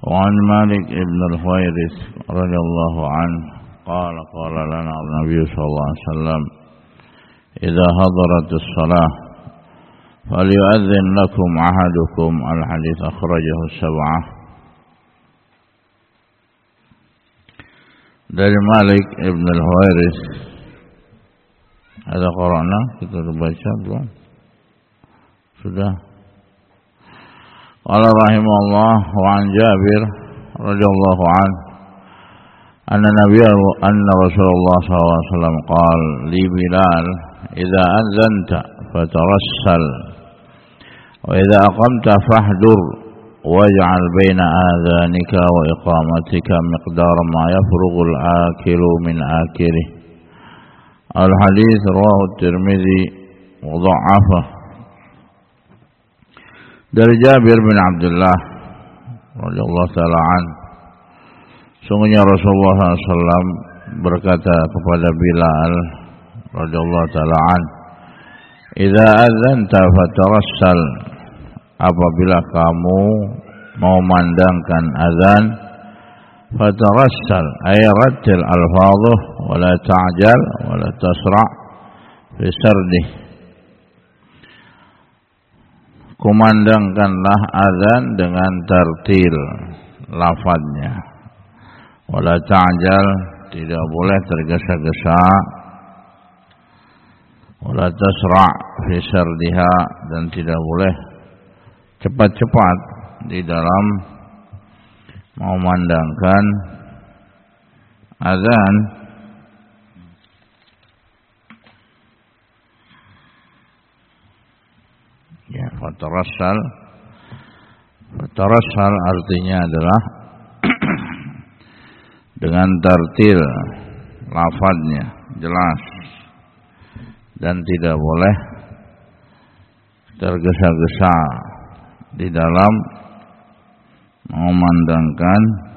وعن مالك بن الحويرث رضي الله عنه قال قال لنا النبي صلى الله عليه وسلم إذا حضرت الصلاة فليؤذن لكم أحدكم. الحديث أخرجه السبعة. Dari Malik ibn al-Huwairis. Ada Qur'ana kita baca belum? Sudah. Qala rahimahullah wa an Jabir radhiyallahu anhu anna Rasulullah sallallahu alaihi wasallam qala li Bilal idza azanta fatarassal wa idza aqamta fahdur waj'al baina adhanika wa iqamatika miqdar ma yafrughul akilu min akilih. Al-hadits rawahu Tirmidzi wa dha'afah. Dari Jabir bin Abdullah radhiyallahu taala an, sungguhnya Rasulullah SAW berkata kepada Bilal radhiyallahu taala an, "Idza adzanta fatarassal." Apabila kamu mau mandangkan azan, fatarassal ay rattil alfadhuh wa la ta'jal wa la tasra' fi sardih. Kumandangkanlah azan dengan tartil lafadznya. Wala ta'jal, tidak boleh tergesa-gesa. Wala tasra' fi sardiha, dan tidak boleh cepat-cepat di dalam memandangkan azan. Ya, fatarassal artinya adalah dengan tartil lafadznya jelas dan tidak boleh tergesa-gesa di dalam memandangkan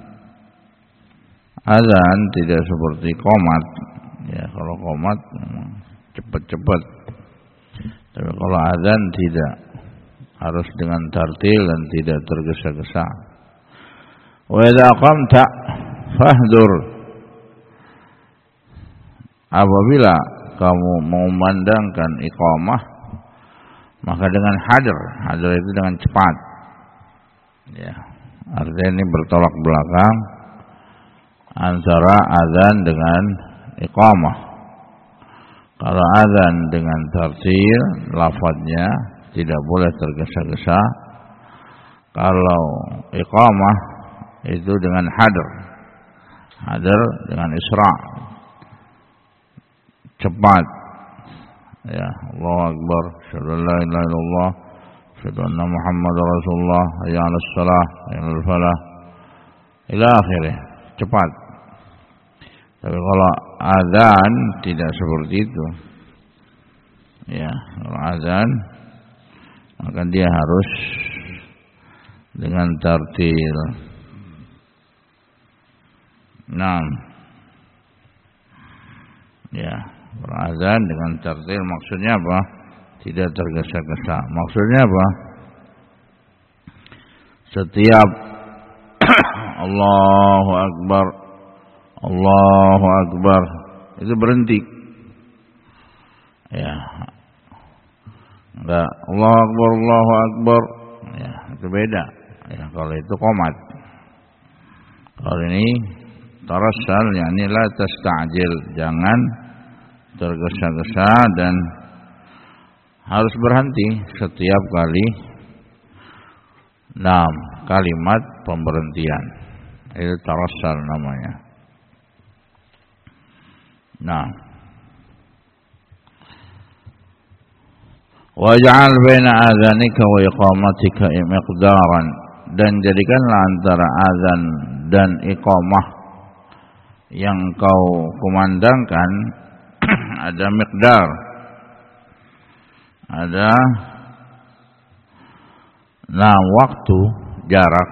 azan. Tidak seperti qomat. Ya, kalau qomat cepat-cepat, tapi kalau azan tidak, harus dengan tartil dan tidak tergesa-gesa. Wa idza aqamta fahdur. Apabila kamu memandangkan iqamah, maka dengan hadir itu dengan cepat. Ya, artinya ini bertolak belakang antara azan dengan iqamah. Kalau azan dengan tartil lafadznya tidak boleh tergesa-gesa. Kalau iqamah itu dengan hadir dengan isra', cepat. Ya, Allahu Akbar, asyhadu an la ilaha illallah, asyhadu anna Muhammadar Rasulullah, hayya 'alas shalah, hayya 'alal falah, ila akhirih, cepat. Tapi kalau azan tidak seperti itu. Ya, kalau azan maka dia harus dengan tartil. Ya, azan dengan tartil maksudnya apa? Tidak tergesa-gesa. Maksudnya apa? Setiap Allahu Akbar, Allahu Akbar itu berhenti. Ya. Enggak Allahu Akbar, Allahu Akbar. Ya, itu beda. Ya, kalau itu qomat. Kalau ini tarassal, yakni la tasta'jil, jangan tergesa-gesa dan harus berhenti setiap kali 6 kalimat pemberhentian. Itu tarassal namanya. Waj'al baina adzanika wa iqamatika miqdaran, dan jadikanlah antara azan dan iqamah yang kau kumandangkan ada miqdar, ada waktu, jarak.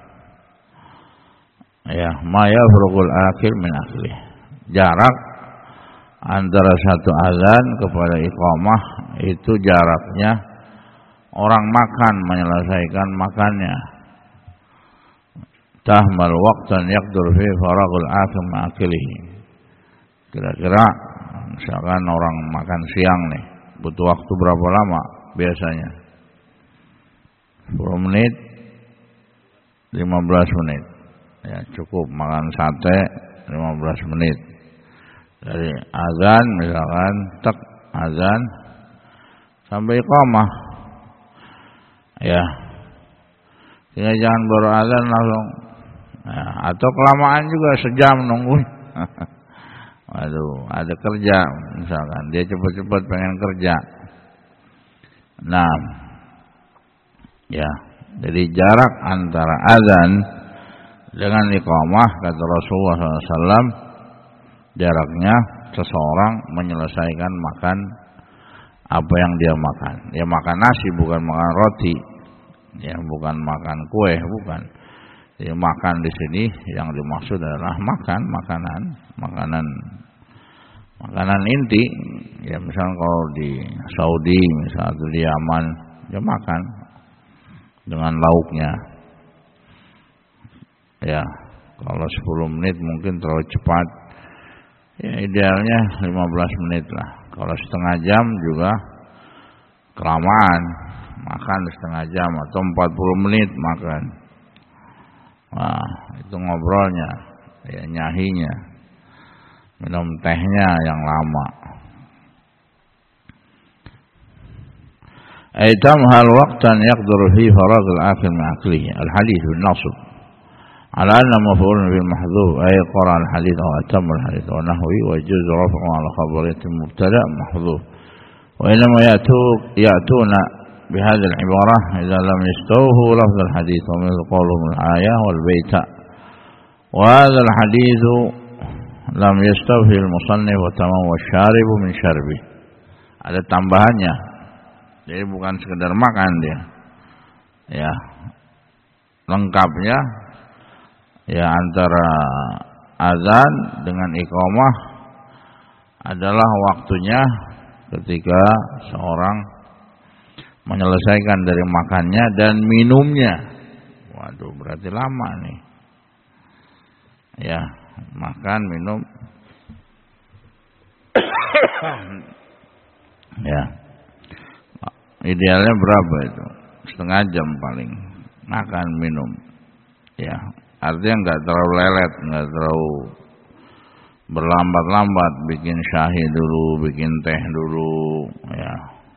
Ya, ma yafrughul akhir min akhirih, jarak antara satu azan kepada iqamah itu jaraknya orang makan menyelesaikan makannya. tahmal waqtan yaqdur fi faragul akhir ma'akilihi. Kira-kira misalkan orang makan siang nih, butuh waktu berapa lama biasanya? 10 menit, 15 menit. Ya, cukup makan sate 15 menit. Dari azan misalkan tek azan sampai iqamah. Ya. Sehingga jangan baru azan langsung. Ya, atau kelamaan juga sejam nunggu. Waduh, ada kerja misalkan dia cepat-cepat pengen kerja. Nah, ya, jadi jarak antara azan dengan iqamah kata Rasulullah SAW, jaraknya seseorang menyelesaikan makan apa yang dia makan. Dia makan nasi bukan makan roti, ya bukan makan kue, bukan. Jadi makan di sini yang dimaksud adalah makanan inti. Ya misalnya kalau di Saudi, misalnya di Yaman, dia makan dengan lauknya. Ya, kalau 10 menit mungkin terlalu cepat. Ya idealnya 15 menit lah. Kalau setengah jam juga kelamaan. Makan setengah jam atau 40 menit makan. Wah, itu ngobrolnya, ya nyahinya. Minum tehnya yang lama. Aitam hal waqtan yaqdur fi faragh al-akhir ma'aklihi. Al-hadits bin nasb. على أن مفعول بالمحذوف أي قرأ الحديث أو أتم الحديث ونحوه ويجوز رفعه على خبرية مبتدأ محذوف وإنما يأتون بهذه العبارة إذا لم يستوفوا لفظ الحديث ومثل قولهم الآية والبيت وهذا الحديث لم يستوفي المصنف وتمام والشارب من شربه. Ada tambahannya, jadi bukan sekedar makan dia, ya lengkapnya. Ya antara azan dengan iqamah adalah waktunya ketika seorang menyelesaikan dari makannya dan minumnya. Waduh, berarti lama nih. Ya, makan, minum. Ya. Idealnya berapa itu? Setengah jam paling. Makan, minum. Ya. Artinya enggak terlalu lelet, enggak terlalu berlambat-lambat, bikin syahid dulu, bikin teh dulu, ya.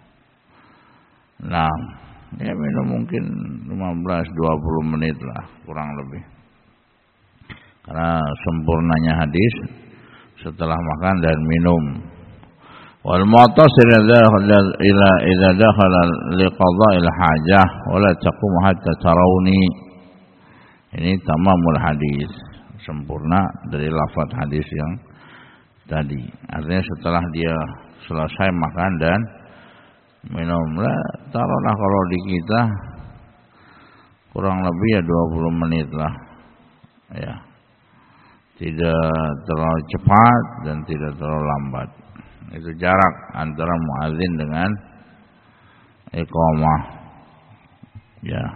Nah, ya minum mungkin 15-20 menit lah, kurang lebih. Karena sempurnanya hadis setelah makan dan minum. Wal mu'tasir idza dakhala liqada'il hajah wa la taqum hatta tarawni. Ini tamamul hadis, sempurna dari lafaz hadis yang tadi. Artinya setelah dia selesai makan dan minum, lah taruhlah kalau di kita kurang lebih ya 20 menit lah. Ya. Tidak terlalu cepat dan tidak terlalu lambat. Itu jarak antara muadzin dengan iqamah. Ya.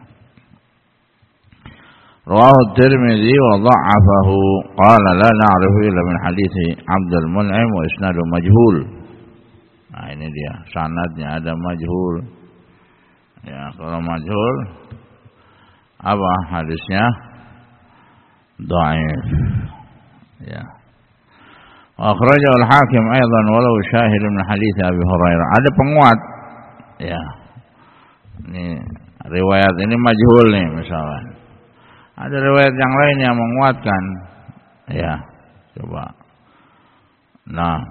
رواه الترمذي وضعفه قال لا نعرف إلا من حديث عبد المنعم وإسناده مجهول. Nah ini dia sanadnya ada majhul. Ya kalau majhul apa hadisnya? Dhaif. Ya. Akhrajahu al-Hakim aidan walau syahid min hadits Abi Hurairah. Ada penguat. Ya. Ini riwayat ini majhul nih misalnya. Ada riwayat yang lain yang menguatkan. Ya, coba. Nah,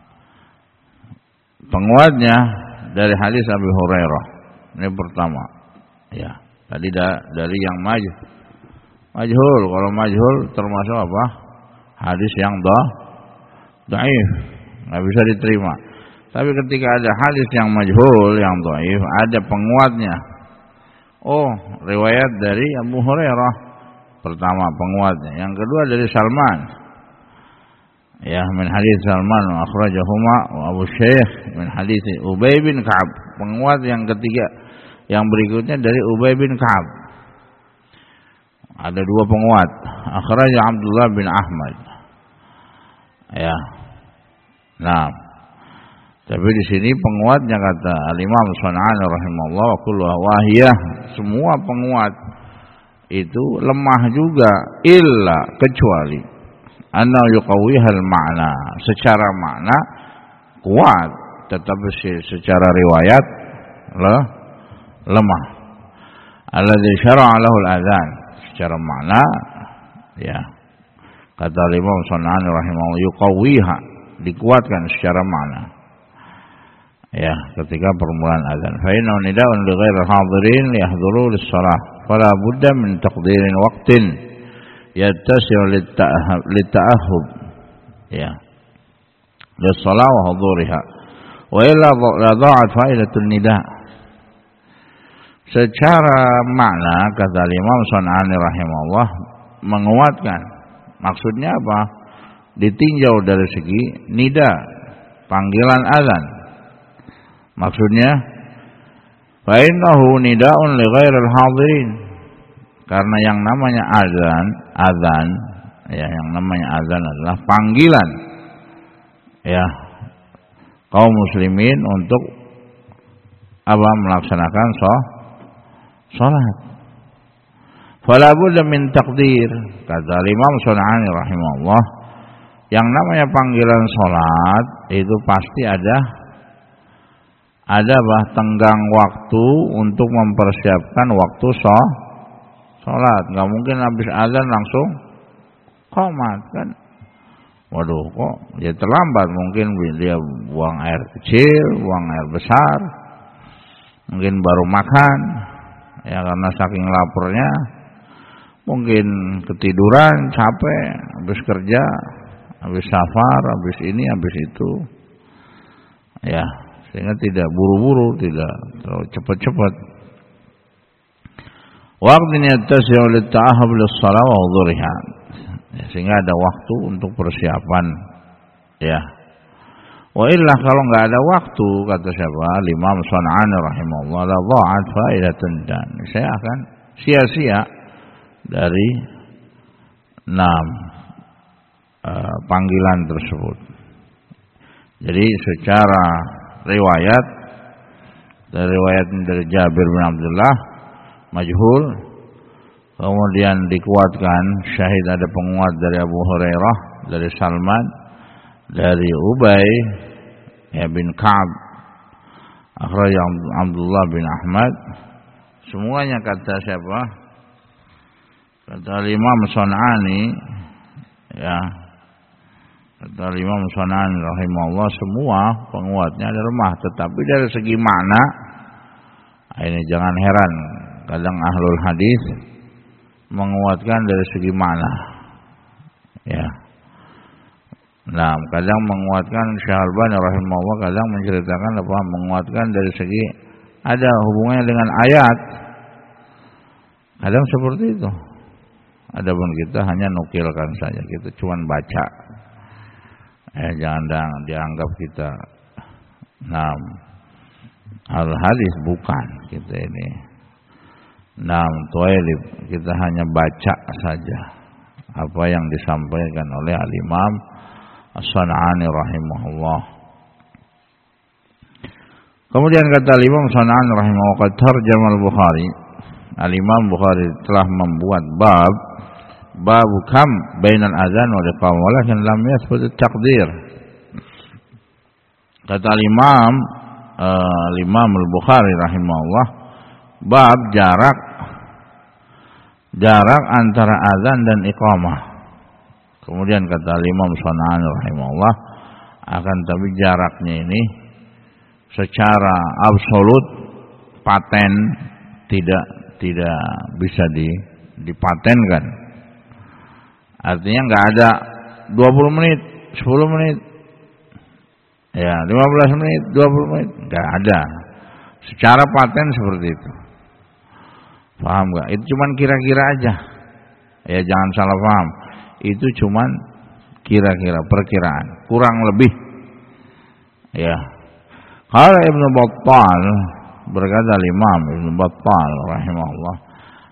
penguatnya dari hadis Abi Hurairah. Ini pertama. Ya, tadi dari yang majhul. Kalau majhul termasuk apa? Hadis yang dhaif. Enggak bisa diterima. Tapi ketika ada hadis yang majhul, yang dhaif, ada penguatnya. Oh, riwayat dari Abu Hurairah. Pertama penguatnya, yang kedua dari Salman. Ya, min hadis Salman akhrajahuma wa Abu Syekh min hadis Ubay bin Ka'ab. Penguat yang ketiga, yang berikutnya dari Ubay bin Ka'ab. Ada dua penguat. Akhrajah Abdullah bin Ahmad. Ya. Nah, tapi di sini penguatnya kata Al-Imam San'ani rahimahullah wa kullu wahiyah, semua penguat itu lemah juga, illa kecuali anna yuqawwihal makna, secara makna kuat, tetapi secara riwayat lemah. Alladzi syara'a lahu al-adzan, secara makna ya kata Imam San'ani rahimahullah yuqawwiha, dikuatkan secara makna ya ketika permulaan azan. Fa inna nida'un li ghairil hadirin liyahdhuru lis-shalah fala budda min taqdirin waqtin yattasi'u lit-ta'ahhub ya lis-shalah wa hudhuriha wa illa dha'at fa'idatun nida'. Secara makna kata Imam San'ani rahimahullah menguatkan, maksudnya apa? Ditinjau dari segi nida, panggilan azan. Maksudnya fa innahu nida'un li ghairil hadirin, karena yang namanya azan ya, yang namanya azan adalah panggilan ya kaum muslimin untuk apa? Melaksanakan salat. Fala budda min taqdir, kata Imam San'ani rahimahullah, yang namanya panggilan salat itu pasti ada tenggang waktu untuk mempersiapkan waktu salat. Enggak mungkin habis azan langsung qomat kan. Waduh, kok ya terlambat, mungkin dia buang air kecil, buang air besar, mungkin baru makan ya karena saking laparnya, mungkin ketiduran, capek, habis kerja, habis safar, habis ini, habis itu ya, sehingga tidak buru-buru, tidak terlalu cepat-cepat. Waqtin yattasi'u lit-ta'ahhub lis-shalah wa hudhuriha, sehingga ada waktu untuk persiapan ya. Wa illa, kalau enggak ada waktu, kata siapa? Imam San'ani rahimahullah, la dha'at fa'idatun, dan saya akan sia-sia dari 6 panggilan tersebut. Jadi secara riwayat, dari Jabir bin Abdullah majhul, kemudian dikuatkan syahid, ada penguat dari Abu Hurairah, dari Salman, dari Ubay ya bin Ka'ab, akhrajah Abdullah bin Ahmad. Semuanya kata siapa? Kata Imam San'ani ya, kata Imam San'ani rahimahullah, semua penguatnya ada lemah, tetapi dari segi makna ini jangan heran, kadang ahlul hadis menguatkan dari segi makna ya. Nah, kadang menguatkan, Syekh Al-Albani rahimahullah kadang menceritakan apa? Menguatkan dari segi ada hubungannya dengan ayat. Kadang seperti itu. Adapun kita hanya nukilkan saja, kita cuma baca. Jangan dianggap kita al-hadis, bukan kita ini. Toilib, kita hanya baca saja apa yang disampaikan oleh Al-Imam As-San'ani rahimahullah. Kemudian kata Imam San'ani rahimahullah, qad tarjama al-Bukhari, Al-Imam Bukhari telah membuat bab kam bainal azan wal iqamah, walakin lam yathbut at-taqdir. Kata Al-Imam Al-Bukhari rahimahullah, bab jarak antara azan dan iqamah. Kemudian kata Imam San'ani rahimahullah, akan tapi jaraknya ini secara absolut paten tidak bisa dipatenkan. Artinya enggak ada 20 menit, 10 menit, ya 15 menit, 20 menit, enggak ada. Secara paten seperti itu. Paham enggak? Itu cuman kira-kira aja. Ya jangan salah paham. Itu cuman kira-kira, perkiraan, kurang lebih. Ya. Qala Ibnu Battal, berkata Imam Ibnu Battal rahimahullah,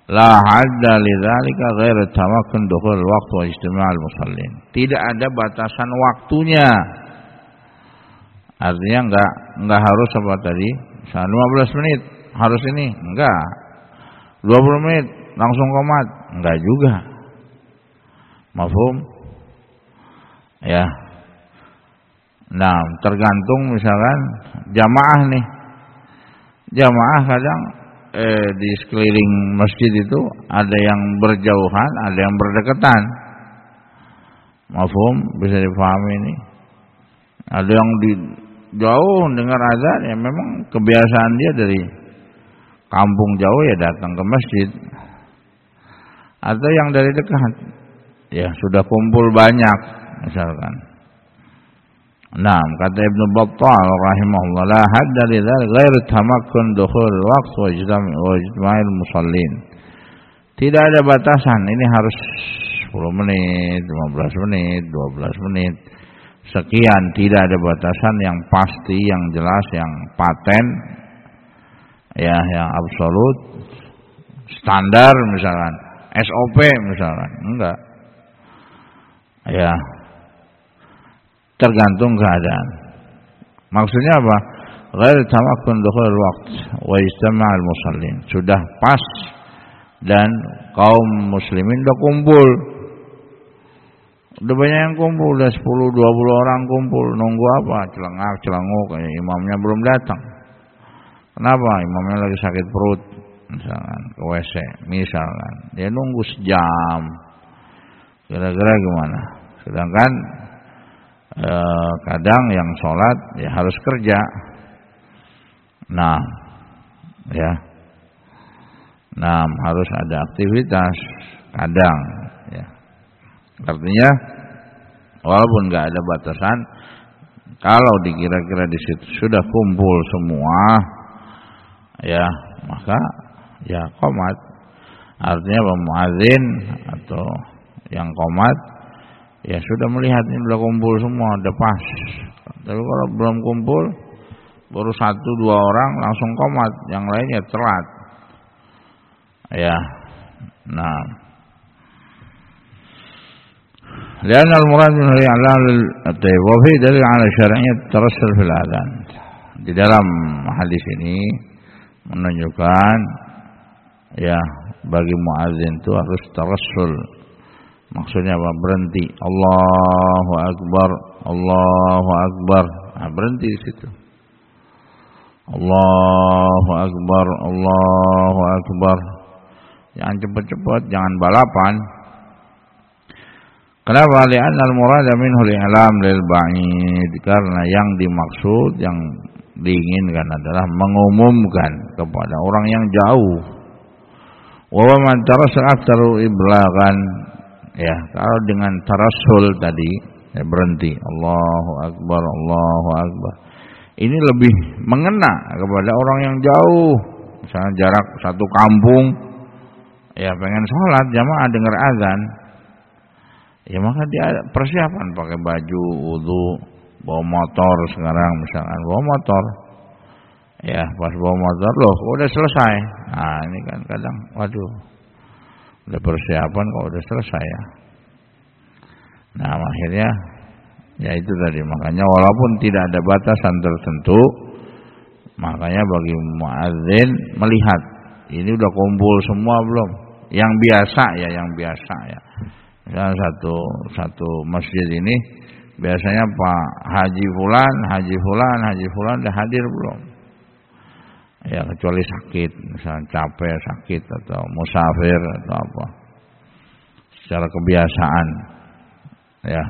La hadda lidzalika ghair tamakkun dukhul waqt wa ijtima'al musallin. Tidak ada batasan waktunya. Artinya enggak harus apa tadi? 15 menit harus ini, enggak. 20 menit langsung qomat, enggak juga. Mafhum? Ya. Nah, tergantung misalkan jamaah nih. Jamaah kadang di sekeliling masjid itu ada yang berjauhan, ada yang berdekatan. Mafhum? Bisa dipahami ini. Ada yang di jauh dengar azan, ya memang kebiasaan dia dari kampung jauh ya datang ke masjid. Atau yang dari dekat, ya sudah kumpul banyak misalkan. Nah, kata Ibnu Battal rahimahullah, la hadda lidzalik ghair tamakkun dukhul waqt wa ijtima'il musallin. Tidak ada batasan, ini harus 10 menit, 15 menit, 12 menit, sekian. Tidak ada batasan yang pasti, yang jelas, yang paten, ya, yang absolut, standar misalkan, SOP misalkan, enggak. Ya, tergantung keadaan. Maksudnya apa? Ghair tamakkun dukhul waqt wa ijtima'il musallin. Sudah pas dan kaum muslimin udah kumpul. Udah banyak yang kumpul, udah 10-20 orang kumpul. Nunggu apa? Celengak-celenguk, imamnya belum datang. Kenapa? Imamnya lagi sakit perut, misalkan ke WC, misalkan. Dia nunggu sejam. Kira-kira gimana? Sedangkan kadang yang sholat ya harus kerja. Nah, ya. Nah, harus ada aktivitas kadang, ya. Artinya walaupun nggak ada batasan, kalau dikira-kira di situ sudah kumpul semua, ya maka ya qomat. Artinya muadzin atau yang qomat ya sudah melihat ini sudah kumpul semua, udah pas. Tapi kalau belum kumpul, baru 1-2 orang langsung qomat, yang lainnya telat. Ya, nah. لأن المراد من الإعلان الطيب وفي دليل على شرعية الترسل في الأذان. Di dalam hadis ini menunjukkan ya bagi muadzin itu harus tarassul. Maksudnya apa? Berhenti. Allahu Akbar, Allahu Akbar. Nah, berhenti di situ. Allahu Akbar, Allahu Akbar. Jangan cepat-cepat, jangan balapan. Kenapa? Li'anna al-murada minhu al-i'lam lil ba'id. Karena yang dimaksud, yang diinginkan adalah mengumumkan kepada orang yang jauh. Wa man tarassul aktaru iblagan. Ya, kalau dengan tarassul tadi ya berhenti. Allahu Akbar, Allahu Akbar. Ini lebih mengena kepada orang yang jauh. Misalnya jarak satu kampung, ya pengen sholat jamaah dengar azan. Ya maka dia persiapan pakai baju wudu, bawa motor sekarang misalkan bawa motor. Ya pas bawa motor loh udah selesai. Nah ini kan kadang waduh udah persiapan kok udah selesai ya. Nah akhirnya ya itu tadi, makanya walaupun tidak ada batasan tertentu, makanya bagi muadzin melihat ini udah kumpul semua belum. Yang biasa ya, yang biasa ya. Misalnya satu masjid ini biasanya Pak Haji Fulan udah hadir belum? Ya kecuali sakit, misalnya capek, sakit atau musafir atau apa. Secara kebiasaan, ya.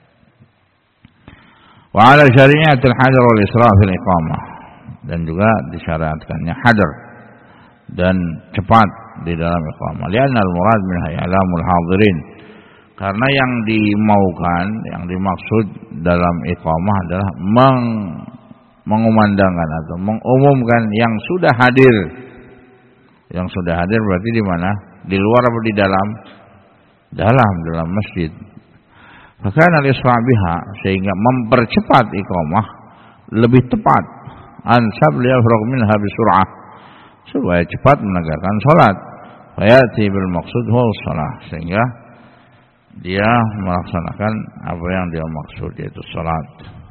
Wa 'ala syari'atil hadar wal isra' fil iqamah, dan juga disyariatkannya hadar dan cepat di dalam iqamah. Li'anna al-murad min i'lamul hadirin. Karena yang dimaukan, yang dimaksud dalam iqamah adalah mengumandangkan atau mengumumkan yang sudah hadir. Yang sudah hadir berarti di mana? Di luar atau di dalam? Dalam masjid. Maka al-isra' biha, sehingga mempercepat iqamah lebih tepat. Ansab liyafraq minha bisur'ah, supaya cepat menegakkan salat. fayati bil maqsud huwa shalah, sehingga dia melaksanakan apa yang dia maksud, yaitu salat.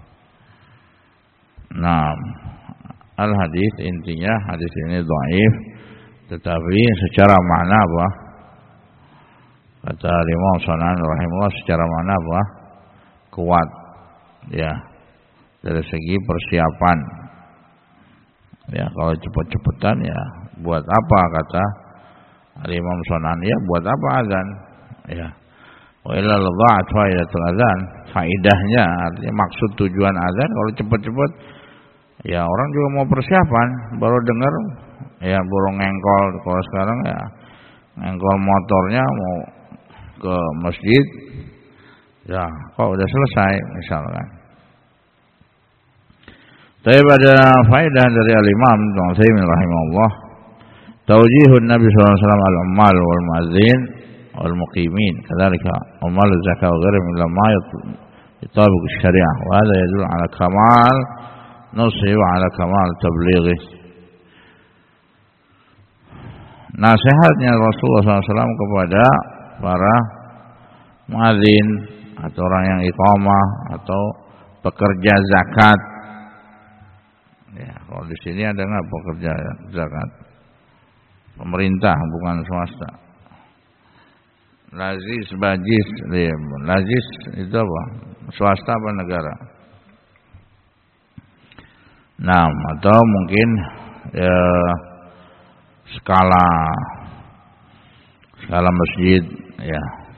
Nah, al hadis, intinya hadis ini dhaif, tetapi secara makna apa? Kata Imam Sanani rahimahullah, secara makna apa? Kuat, ya, dari segi persiapan. Ya, kalau cepet-cepetan ya buat apa, kata Imam Sanani, ya buat apa azan? Ya, wa illa dha'at faidatul azan, faidahnya, artinya maksud tujuan azan kalau cepet-cepet ya orang juga mau persiapan, baru dengar ya baru ngengkol. Kalau sekarang ya ngengkol motornya mau ke masjid, ya kok udah selesai misalkan. Tapi pada faedah dari al-Imam Ibnu Utsaimin rahimahullah, tawjihun Nabi sallallahu alaihi wasallam al-ummal wal muadzin wal muqimin, kadzalika ummal zakat wa ghairihim ila ma yatabiq asy-syari'ah, wa hadha yadullu ala kamal nushi wa ala kamal tablighi. Nasihatnya Rasulullah SAW kepada para muadzin atau orang yang iqamah atau pekerja zakat. Ya, kalau di sini ada nggak pekerja zakat? Pemerintah, bukan swasta. Lazis, bajis, lazis itu apa? Swasta apa negara? Nah, atau mungkin ya, skala masjid, ya.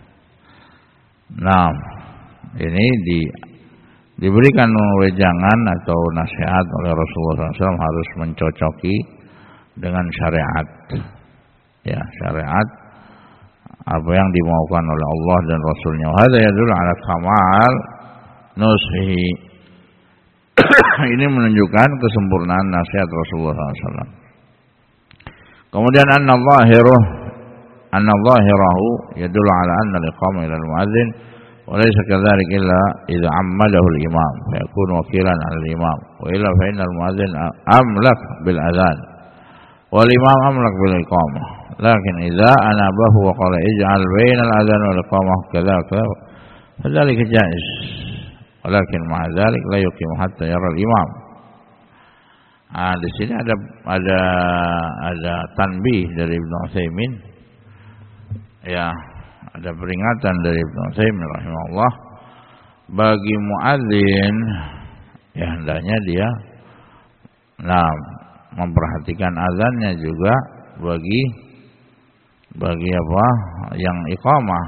Nah, ini diberikan wejangan atau nasihat oleh Rasulullah SAW harus mencocoki dengan syariat, ya, syariat apa yang dimaukan oleh Allah dan Rasulnya. Hadza yadullu ala kamal nusihi. Ini menunjukkan kesempurnaan nasihat Rasulullah SAW. Kemudian anna zahirahu yadullu ala anna al-iqamah ila al-muadzin wa laysa kadzalik illa idza ammadahu al-imam fa yakunu wakilan 'ala al-imam wa illa fa inna al-muadzin amlak bil adzan wal imam amlak bil iqamah, lakin idza anabahu wa qala ij'al baina al-adzan wal iqamah kadzaka fadzalika jaiz, walakin ma'a dzalik la yuqim hatta yara al-imam. Di sini ada tanbih dari Ibnu Utsaimin, ya, ada peringatan dari Ibnu Utsaimin rahimahullah, bagi muadzin ya hendaknya dia memperhatikan azannya juga bagi apa yang iqamah.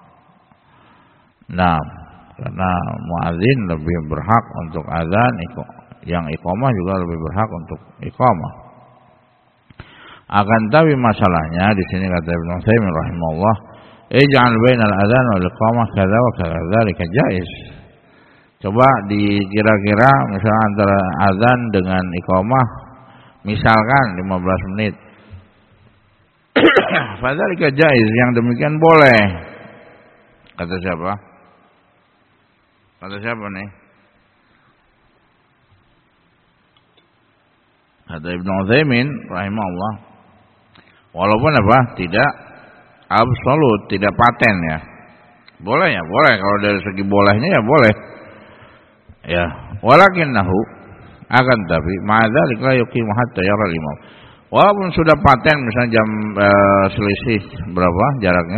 Nah, karena muadzin lebih berhak untuk azan, yang iqamah juga lebih berhak untuk iqamah. Akan tapi masalahnya di sini kata Ibnu Utsaimin rahimahullah, ij'al bainal adzan wal iqamah kadza wa kadzalika jaiz. Coba dikira-kira misalnya antara azan dengan iqamah misalkan 15 menit. Fadzalika jaiz, yang demikian boleh. Kata siapa? Kata siapa nih? Kata Ibnu Utsaimin rahimahullah, walaupun apa? Tidak absolut, tidak paten ya. Boleh ya, boleh, kalau dari segi bolehnya ya boleh. Ya, walakinnahu, akan tapi ma'adzalik la yuqimu hatta yara al-imam. Walaupun sudah paten misalnya jam selisih berapa jaraknya?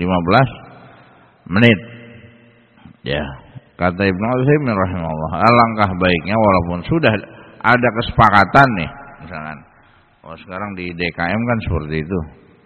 15 menit. Ya, kata Ibnu Utsaimin rahimahullah, alangkah baiknya walaupun sudah ada kesepakatan nih, misalkan sekarang di DKM kan seperti itu.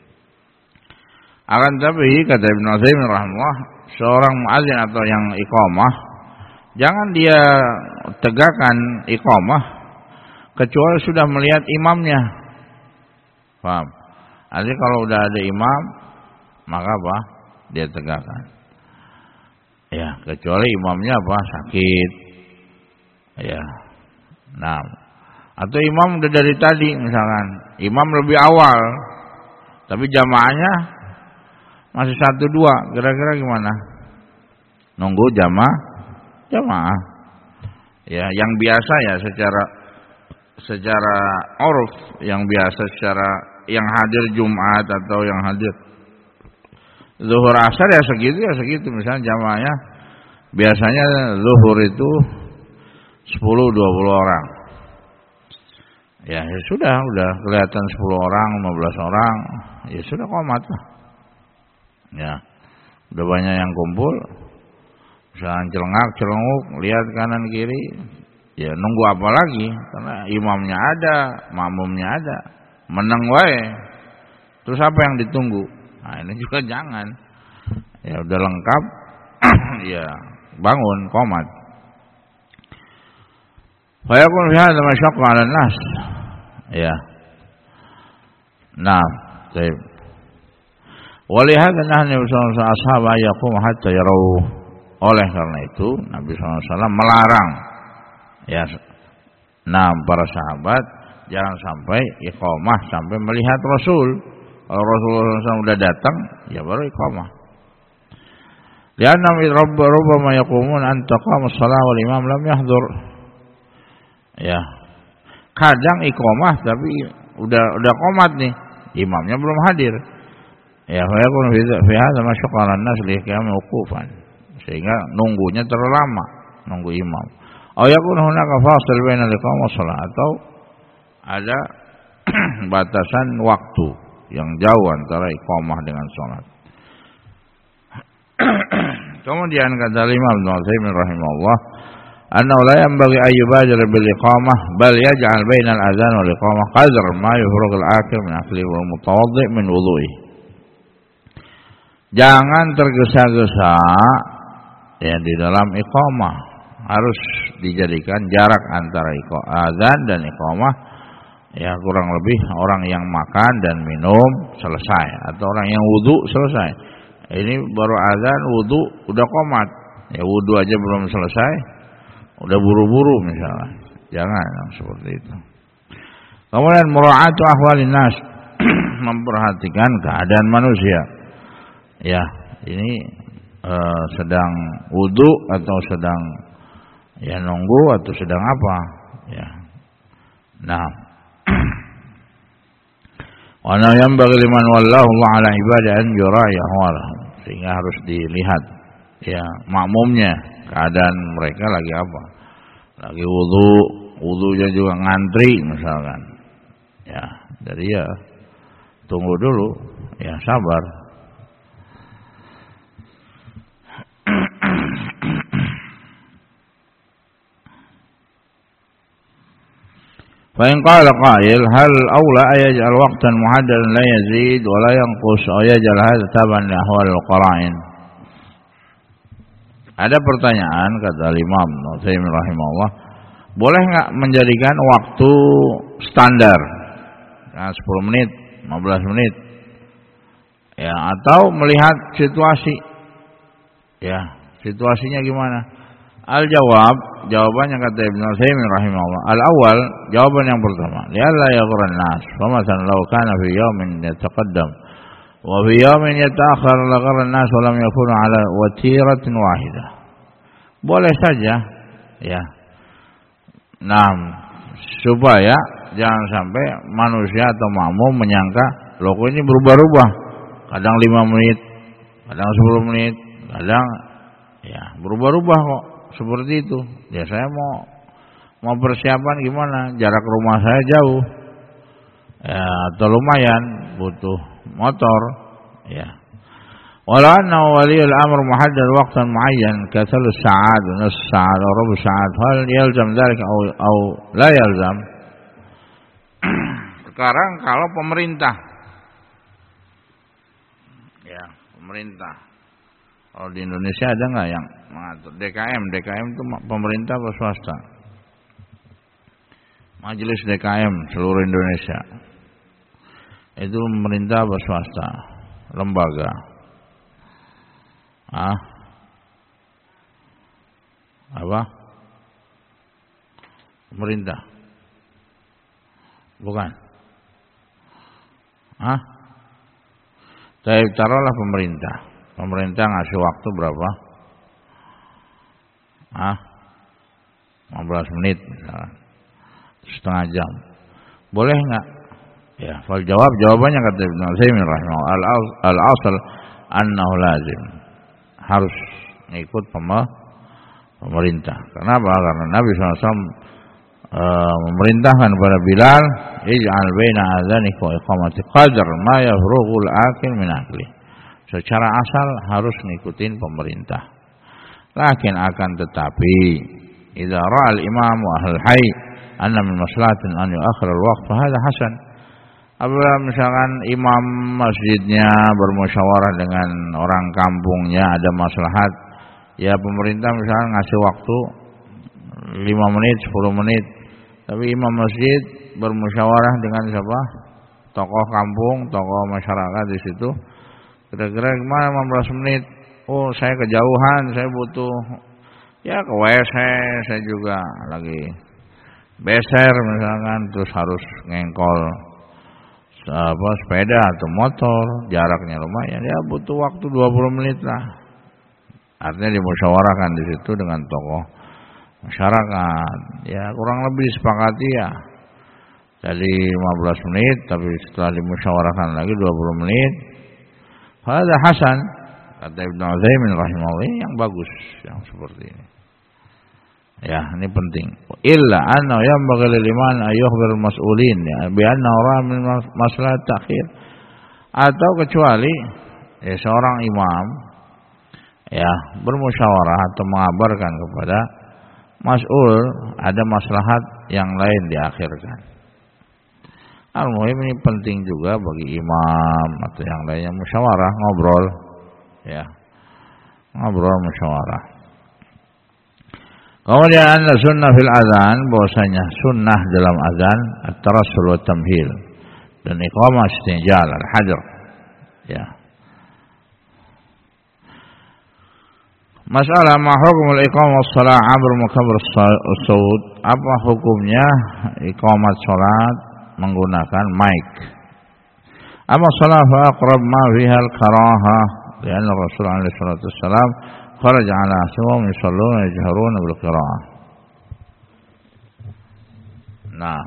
Akan tapi kata Ibnu Utsaimin rahimahullah, seorang muadzin atau yang iqamah jangan dia tegakkan iqamah kecuali sudah melihat imamnya. Paham? Artinya kalau udah ada imam maka apa? Dia tegakkan. Ya, kecuali imamnya apa? Sakit. Ya. Nah, atau imam udah dari tadi misalkan, imam lebih awal tapi jamaahnya masih 1-2, kira-kira gimana? Nunggu jamaah. Ya, yang biasa ya secara uruf, yang biasa secara yang hadir Jumat atau yang hadir zuhur asar ya segitu. Misalnya jamaahnya biasanya zuhur itu 10-20 orang. Ya sudah kelihatan 10 orang, 15 orang, ya sudah qomat lah. Ya, udah banyak yang kumpul, misalnya celenguk, lihat kanan kiri, ya nunggu apa lagi? Karena imamnya ada, makmumnya ada, menang wae. Terus apa yang ditunggu? Nah ini juga jangan. Ya udah lengkap, ya bangun qomat. Fayakun fi hadza masyaqqa 'ala an-nas. Ya. Nah, baik. Walihada nahnu sallallahu ashab yaqum hatta yarau. Oleh karena itu Nabi SAW melarang ya. Nah, para sahabat jangan sampai iqamah sampai melihat Rasul. Kalau Rasulullah SAW sudah datang, ya baru iqamah. Lianna rubbama yaqumun an taqama as-shalah wal imam lam yahdhur. Ya. Kadang iqamah tapi udah qomat nih, imamnya belum hadir. Ya, fa yakun fi hadza masyaqqa an-nas li qiyam wuqufan. Sehingga nunggunya terlalu lama, nunggu imam. Aw yakun hunaka fasil baina al-iqamah shalah atau ada batasan waktu yang jauh antara iqamah dengan salat. Kemudian kata Imam Ibnu Utsaimin rahimahullah, annahu la yanbaghi an yubadira bil iqamah bal yaj'al bainal adzan wal iqamah qadr ma yufragh al-akil min akli wal mutawaddi min wudhu'i. Jangan tergesa-gesa ya di dalam iqamah, harus dijadikan jarak antara adzan dan iqamah ya kurang lebih orang yang makan dan minum selesai atau orang yang wudu selesai. Ini baru adzan, wudu udah qomat. Ya wudu aja belum selesai, udah buru-buru misalnya. Jangan yang seperti itu. Kemudian mura'atu ahwalin nas, memperhatikan keadaan manusia. Ya, ini sedang wudu atau sedang ya nunggu atau sedang apa? Ya. Nah, wa la yanbaghi liman wallahu Allah ala ibadihi an yura'i ahwalahum, sehingga harus dilihat ya makmumnya keadaan mereka lagi apa. Lagi wudunya juga ngantri misalkan. Ya, jadi ya tunggu dulu, ya sabar. Fa in qala qail hal aula ayaj'al waqtan muhaddadan la yazid wa la yanqus aw yaj'al hadha taban li ahwal al-qara'in. Ada pertanyaan kata Imam Utsaimin rahimahullah, boleh enggak menjadikan waktu standar? Nah, 10 menit, 15 menit. Ya, atau melihat situasi. Ya, situasinya gimana? Jawabannya kata Ibnu Utsaimin rahimahullah. Al-awwal, jawaban yang pertama, li'alla yaghran nas. Famathalan law kana fi yawmin yataqaddam wa fi yawmin yata'akhkhar la gharra an-nas wa lam yakunu 'ala watiratin wahidah. Boleh saja ya. Nah, supaya jangan sampai manusia atau makmum menyangka loh kok ini berubah-ubah. Kadang 5 menit, kadang 10 menit, kadang ya berubah-ubah kok. Seperti itu. Ya saya mau persiapan gimana? Jarak rumah saya jauh. Ya, atau lumayan butuh motor. Ya. Walau anna waliyul amr muhaddad waqtan muayyan ka 3 sa'at, nus sa'at atau rubu sa'at, hal yalzam dzalika au la yalzam? Sekarang kalau pemerintah ya, pemerintah. Kalau di Indonesia ada nggak yang mengatur? DKM itu pemerintah atau swasta? Majelis DKM seluruh Indonesia. Itu pemerintah atau swasta? Lembaga. Apa? Pemerintah. Bukan. Saya taruhlah pemerintah. Pemerintah ngasih waktu berapa? 15 menit misalnya. Setengah jam. Boleh enggak Ya, fal jawabannya kata Ibnu Utsaimin rahimahullah al-asl annahu lazim. Harus ngikut pemerintah. Kenapa? Karena Nabi SAW memerintahkan kepada Bilal, ij'al baina adzani wa iqamati qadar ma yafrughul akil min akli. Secara asal harus ngikutin pemerintah. Lakin akan tetapi idza ra'a al-imam wa ahlul hayy anna min maslahatin an yu'akhkhir al-waqt fa hadha hasan. Apabila misalkan imam masjidnya bermusyawarah dengan orang kampungnya, ada maslahat, ya pemerintah misalkan ngasih waktu 5 menit, 10 menit, tapi imam masjid bermusyawarah dengan siapa? Tokoh kampung, tokoh masyarakat di situ. Kira-kira gimana 15 menit? Oh, saya kejauhan, saya butuh ya ke WC, saya juga lagi beser misalkan, terus harus ngengkol sepeda atau motor, jaraknya lumayan, ya butuh waktu 20 menit lah. Artinya dimusyawarahkan di situ dengan tokoh masyarakat, ya kurang lebih disepakati ya. Jadi 15 menit, tapi setelah dimusyawarahkan lagi 20 menit. Hadza hasan, kata Ibnu Utsaimin rahimahullah, yang bagus yang seperti ini. Ya, ini penting. Illa anna yanbaghi lil iman ayyukhbir al-mas'ulin bi anna ra min maslahat ta'khir. Atau kecuali ya seorang imam ya bermusyawarah atau mengabarkan kepada mas'ul ada maslahat yang lain diakhirkan. Al-muhim ini penting juga bagi imam atau yang lainnya musyawarah, ngobrol ya. Ngobrol musyawarah. Kemudian ada sunnah fil azan, bahwasanya sunnah dalam azan at-tarassul wa tamhil dan iqamah istijal al-hadr. Ya. Masalah ma hukumul iqamah shalah abr mukabbir as-saut, apa hukumnya iqamat salat menggunakan mic? Amma shalah fa aqrab ma fiha al-karahah, karena Rasulullah sallallahu alaihi wasallam خرج على أسوام يصلون يجهرون بالقراءة. Nah,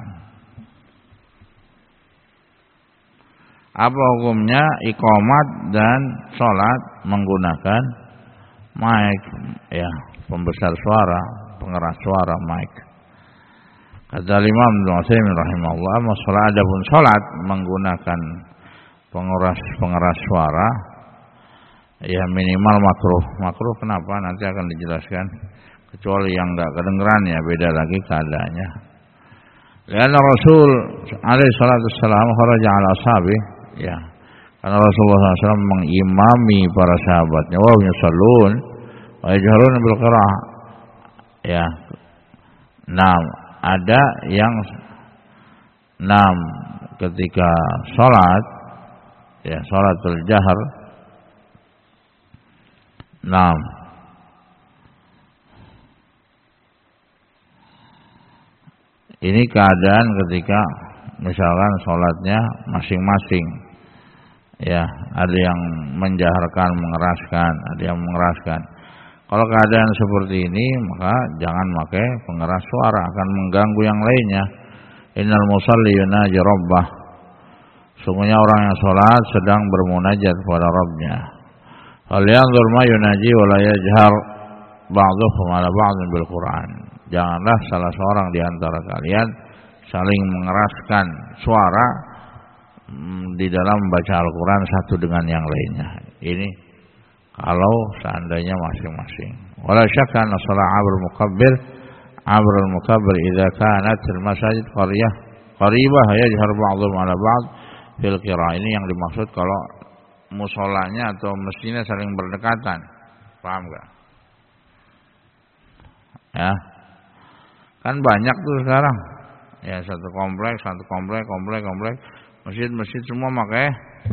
apa hukumnya iqamat dan sholat menggunakan mic, ya, pembesar suara, pengeras suara, mic. Kata Imam Ibnu Utsaimin rahimahullah, masalah adapun sholat menggunakan pengeras suara, ya minimal makruh. Makruh kenapa? Nanti akan dijelaskan. Kecuali yang enggak kedengeran ya beda lagi keadaannya. Karena Rasul alaihi salatu wassalam kharaja ala ashabi, ya. Karena Rasulullah SAW mengimami para sahabatnya wa yusallun wa yajharuna bil qiraah. Ya. Nah, ada yang ketika salat, ya salatul jahar. Ini keadaan ketika misalkan sholatnya masing-masing, ya ada yang menjaharkan, mengeraskan, ada yang mengeraskan. Kalau keadaan seperti ini maka jangan pakai pengeras suara, akan mengganggu yang lainnya. Innal musalli yunaji rabbah, sungguhnya orang yang sholat sedang bermunajat kepada Rabbnya. Falyanzur ma yunaji wa la yajhar ba'dhuhum 'ala ba'dhin bil Qur'an. Janganlah salah seorang di antara kalian saling mengeraskan suara di dalam membaca Al-Qur'an satu dengan yang lainnya. Ini kalau seandainya masing-masing. Wala syakka anna shalah 'abr al-mukabbir idza kanat al-masajid qaribah yajhar ba'dhum 'ala ba'd fil qira'ah. Ini yang dimaksud kalau musolanya atau masjidnya saling berdekatan. Paham gak? Ya. Kan banyak tuh sekarang. Ya satu komplek. Masjid semua pakai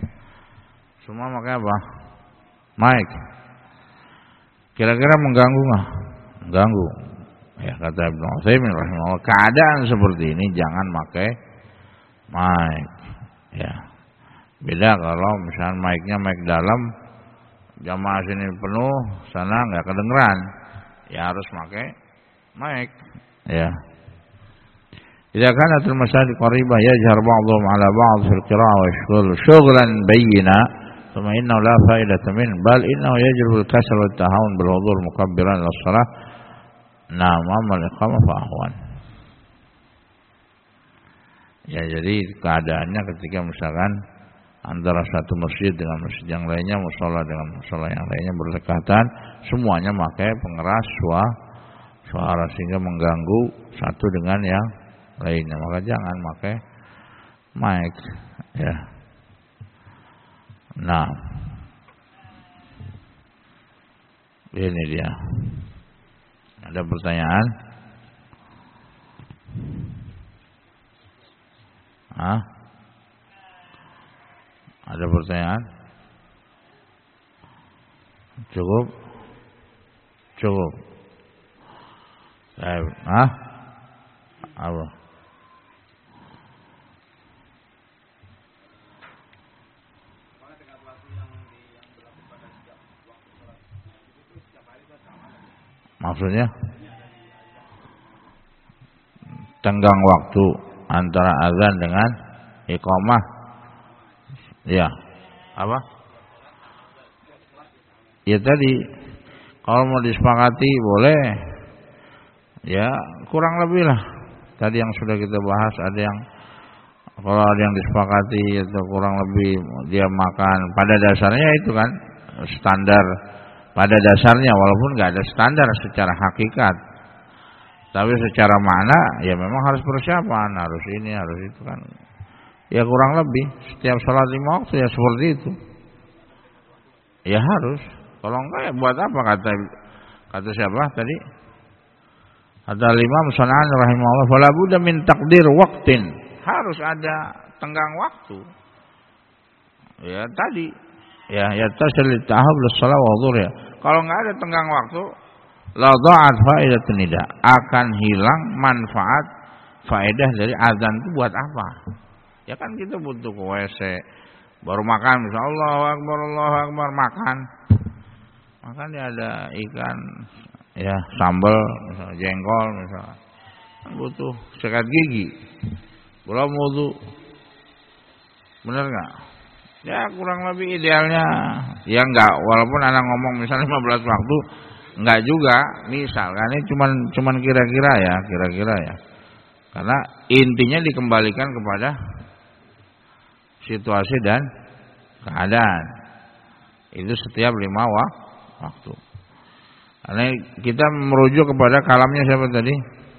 apa? Mic. Kira-kira mengganggu enggak? Mengganggu. Ya kata Ibnu Utsaimin rahimahullah, keadaan seperti ini jangan pakai mic. Ya. Beda kalau misalnya mic-nya mic dalam, jamaah sini penuh, sana enggak kedengeran. Ya harus pakai mic, ya. Idza kanat al-masajid qaribah yajhar ba'dhum 'ala ba'd fil qira'ah wa yashghal shughlan bayyina thumma innahu la fa'idata min bal innahu yajru al-kasal wa at-tahawun bil hudur mukabbiran lis-shalah. Na'am, amal iqamah fa ahwan. Ya, jadi keadaannya ketika misalkan antara satu masjid dengan masjid yang lainnya, mushola dengan mushola yang lainnya berdekatan, semuanya pakai pengeras suara sehingga mengganggu satu dengan yang lainnya, maka jangan pakai mic ya. Nah, ini dia. Ada pertanyaan? Ada pertanyaan? Cukup? Cukup. Apa? Maksudnya? Tenggang waktu antara azan dengan iqamah. Ya. Apa? Ya tadi kalau mau disepakati boleh. Ya, kurang lebih lah. Tadi yang sudah kita bahas, ada yang kalau ada yang disepakati itu kurang lebih dia makan pada dasarnya itu kan standar pada dasarnya, walaupun nggak ada standar secara hakikat. Tapi secara makna ya memang harus persiapan, harus ini, harus itu kan. Ya kurang lebih setiap sholat 5 waktu ya seperti itu. Ya harus. Kalau enggak ya buat apa, kata siapa tadi? Kata Imam Shon'ani rahimahullah, fala budda min taqdir waqtin. Harus ada tenggang waktu. Ya tadi ya tasil tahab lis-shalah wa dhuhr ya. Kalau enggak ada tenggang waktu, la dha'at faidatun nida, akan hilang manfaat faedah dari azan itu buat apa? Ya kan kita butuh ke WC, baru makan misalnya Allahu Akbar makan. Makan ya ada ikan, ya sambal, misalnya jengkol misalnya. Kan butuh sikat gigi. Belum wudu. Benar enggak? Ya kurang lebih idealnya ya enggak, walaupun anak ngomong misalnya 15 waktu enggak juga, misalkan ini cuman kira-kira ya. Karena intinya dikembalikan kepada situasi dan keadaan. Itu setiap 5 waktu. Karena kita merujuk kepada kalamnya siapa tadi?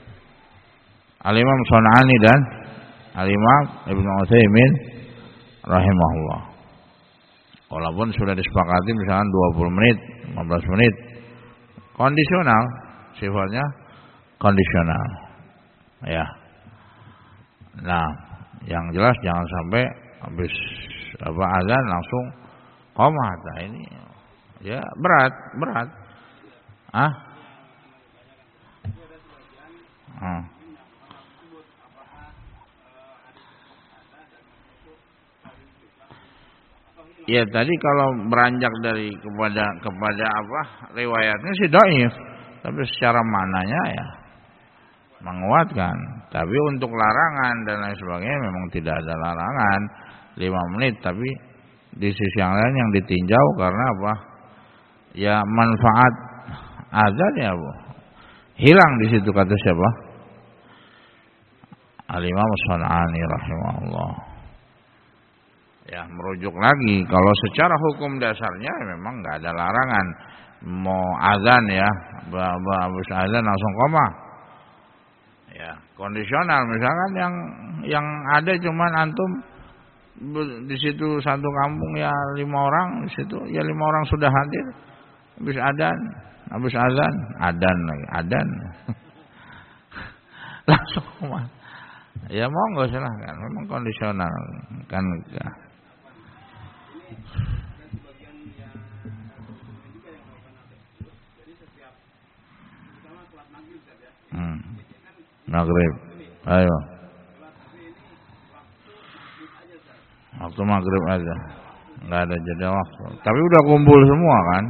Al-Imam Shon'ani dan Al-Imam Ibnu Utsaimin rahimahullah. Walaupun sudah disepakati misalkan 20 menit, 15 menit. Kondisional, sifatnya kondisional. Ya. Nah, yang jelas jangan sampai habis azan langsung qomat. Nah, ini ya berat. Ya tadi kalau beranjak dari kepada apa riwayatnya sih dhaif, tapi secara maknanya ya menguatkan. Tapi untuk larangan dan lain sebagainya memang tidak ada larangan 5 menit, tapi di sisi yang lain yang ditinjau karena apa? Ya manfaat azan ya hilang di situ, kata siapa? Al-Imam Shon'ani rahimahullah. Ya merujuk lagi kalau secara hukum dasarnya memang nggak ada larangan mau azan ya, habis azan langsung qomah. Ya kondisional misalkan yang ada cuman antum di situ satu kampung ya 5 orang, di situ ya 5 orang sudah hadir, habis azan adan langsung qomah. Ya monggo silahkan, memang kondisional kan. Maghrib, ayo. Waktu maghrib aja, nggak ada jeda waktu. Tapi udah kumpul semua kan?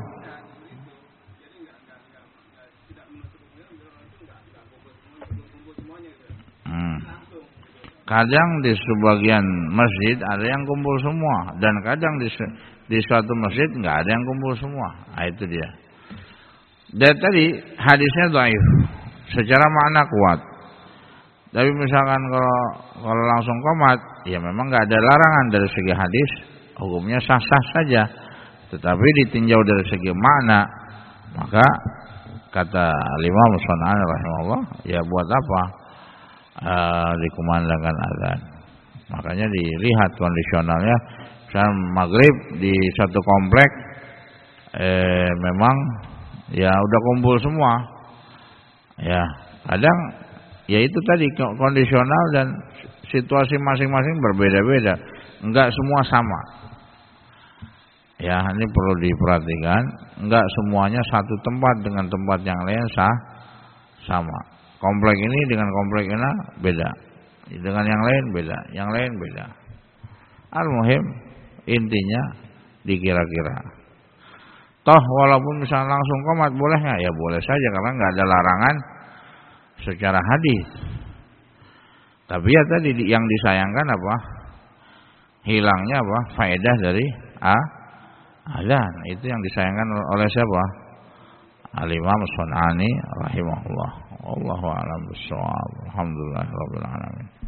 kadang di sebagian masjid ada yang kumpul semua, dan kadang di suatu masjid nggak ada yang kumpul semua. Nah, itu dia. Dan tadi hadisnya dhaif, secara makna kuat. Tapi misalkan kalau langsung qomat, ya memang nggak ada larangan dari segi hadis, hukumnya sah-sah saja. Tetapi ditinjau dari segi makna, maka kata Imam Shon'ani rahimahullah, ya buat apa dikumandangkan azan? Makanya dilihat kondisionalnya. Misalnya maghrib di satu komplek, memang ya udah kumpul semua. Ya kadang ya itu tadi kondisional dan situasi masing-masing berbeda-beda, enggak semua sama. Ya ini perlu diperhatikan, enggak semuanya satu tempat dengan tempat yang lain sama. Komplek ini dengan komplek ini beda, dengan yang lain beda, yang lain beda. Al-muhim intinya dikira-kira. Toh walaupun misalnya langsung qomat boleh nggak? Ya boleh saja karena nggak ada larangan secara hadis. Tapi ya tadi yang disayangkan apa? Hilangnya apa? Faedah dari azan. Itu yang disayangkan oleh siapa? Al-Imam Shon'ani rahimahullah. Wallahu a'lam bishawab. Alhamdulillahirabbil alamin.